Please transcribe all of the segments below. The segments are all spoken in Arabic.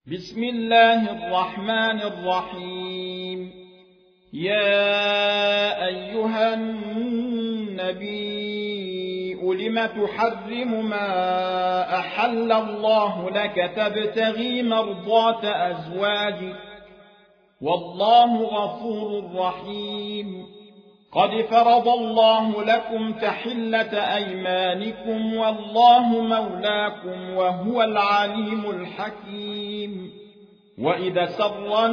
بسم الله الرحمن الرحيم. يا أيها النبي لم تحرم ما أحل الله لك تبتغي مرضات أزواجك والله غفور رحيم. قد فرض الله لكم تحلة أيمانكم والله مولاكم وهو العليم الحكيم. وإذا سر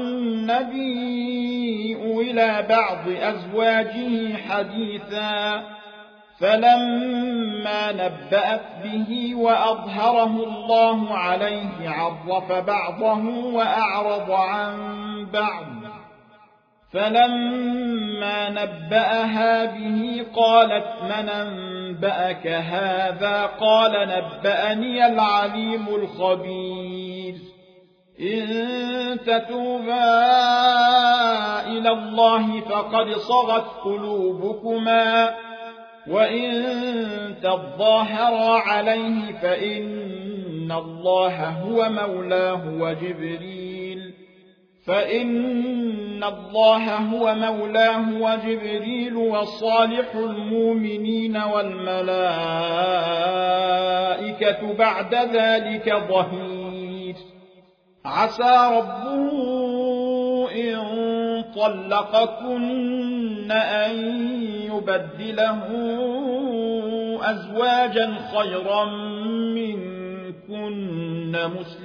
النبي إلى بعض أزواجه حديثا فلما نبأت به وأظهره الله عليه عرف بعضه وأعرض عن بعض، فلما نبأها به قالت من أنبأك هذا؟ قال نبأني العليم الخبير. إن تتوبا إلى الله فقد صغت قلوبكما وإن تظاهرا عليه فإن الله هو مولاه وجبريل وصالح المؤمنين والملائكة بعد ذلك ظهير. عسى ربه إن طلقكن أن يبدله أزواجا خيرا منكن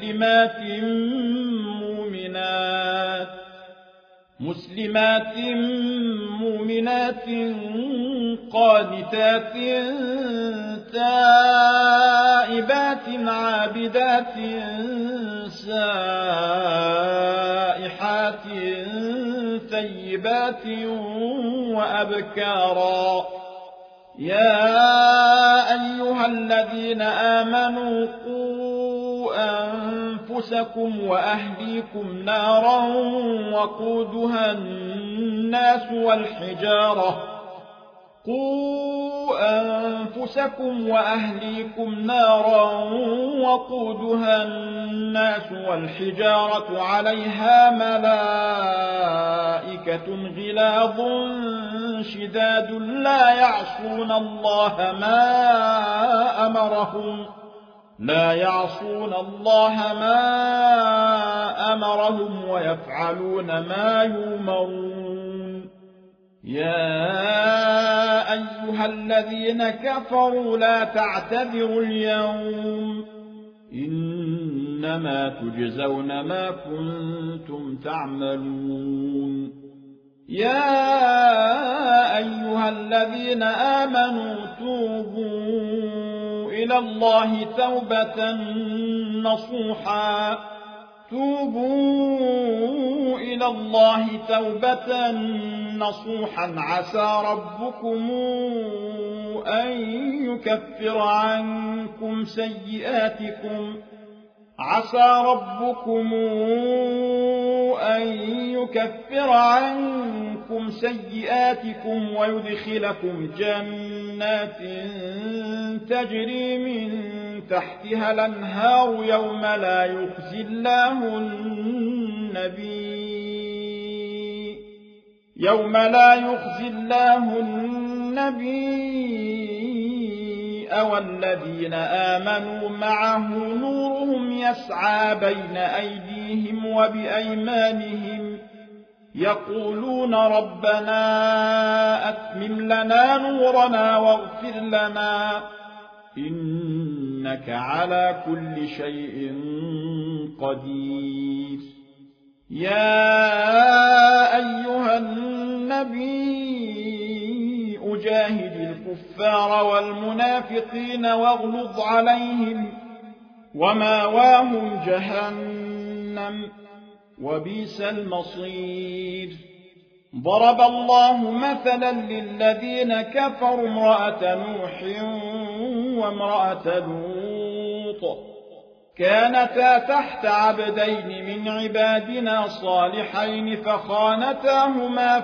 مسلمات مؤمنات قانتات تائبات عابدات سائحات ثيبات وأبكارا. يا أيها الذين آمنوا قوا أنفسكم وأهليكم نارا وقودها الناس والحجارة عليها ملائكة غلاظ شداد لا يعصون الله ما أمرهم ويفعلون ما يؤمرون. يا أيها الذين كفروا لا تعتذروا اليوم إنما تجزون ما كنتم تعملون. يا أيها الذين آمنوا توبوا إلى الله توبة نصوحا عسى ربكم أن يكفر عنكم سيئاتكم ويدخلكم جنات تجري من تحتها الأنهار يوم لا يخزي الله النبي والذين آمنوا معه نورهم يسعى بين أيديهم وبأيمانهم يقولون ربنا أتمم لنا نورنا واغفر لنا إنك على كل شيء قدير. يا أيها النبي جاهد الكفار والمنافقين واغلظ عليهم ومأواهم جهنم وبئس المصير. ضرب الله مثلا للذين كفروا امرأة نوح وامرأة لوط كانتا تحت عبدين من عبادنا صالحين فخانتاهما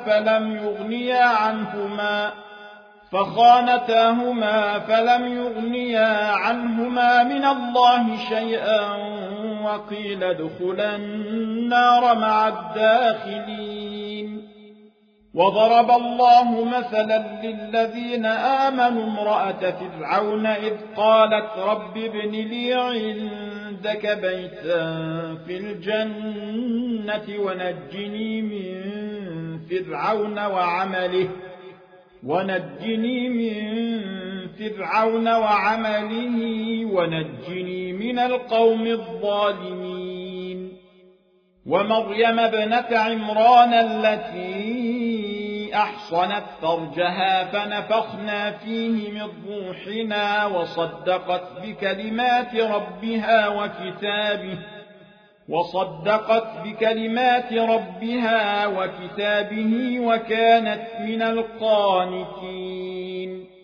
فلم يغنيا عنهما من الله شيئا وقيل ادخلا النار مع الداخلين. وضرب الله مثلا للذين آمنوا امرأة فرعون إذ قالت رب ابن لي عندك بيتا في الجنة ونجني من فرعون وعمله ونجني من القوم الظالمين. ومريم ابنة عمران التي أحصنت فرجها فنفخنا فيه من روحنا وصدقت بكلمات ربها وكتابه وكانت من القانتين.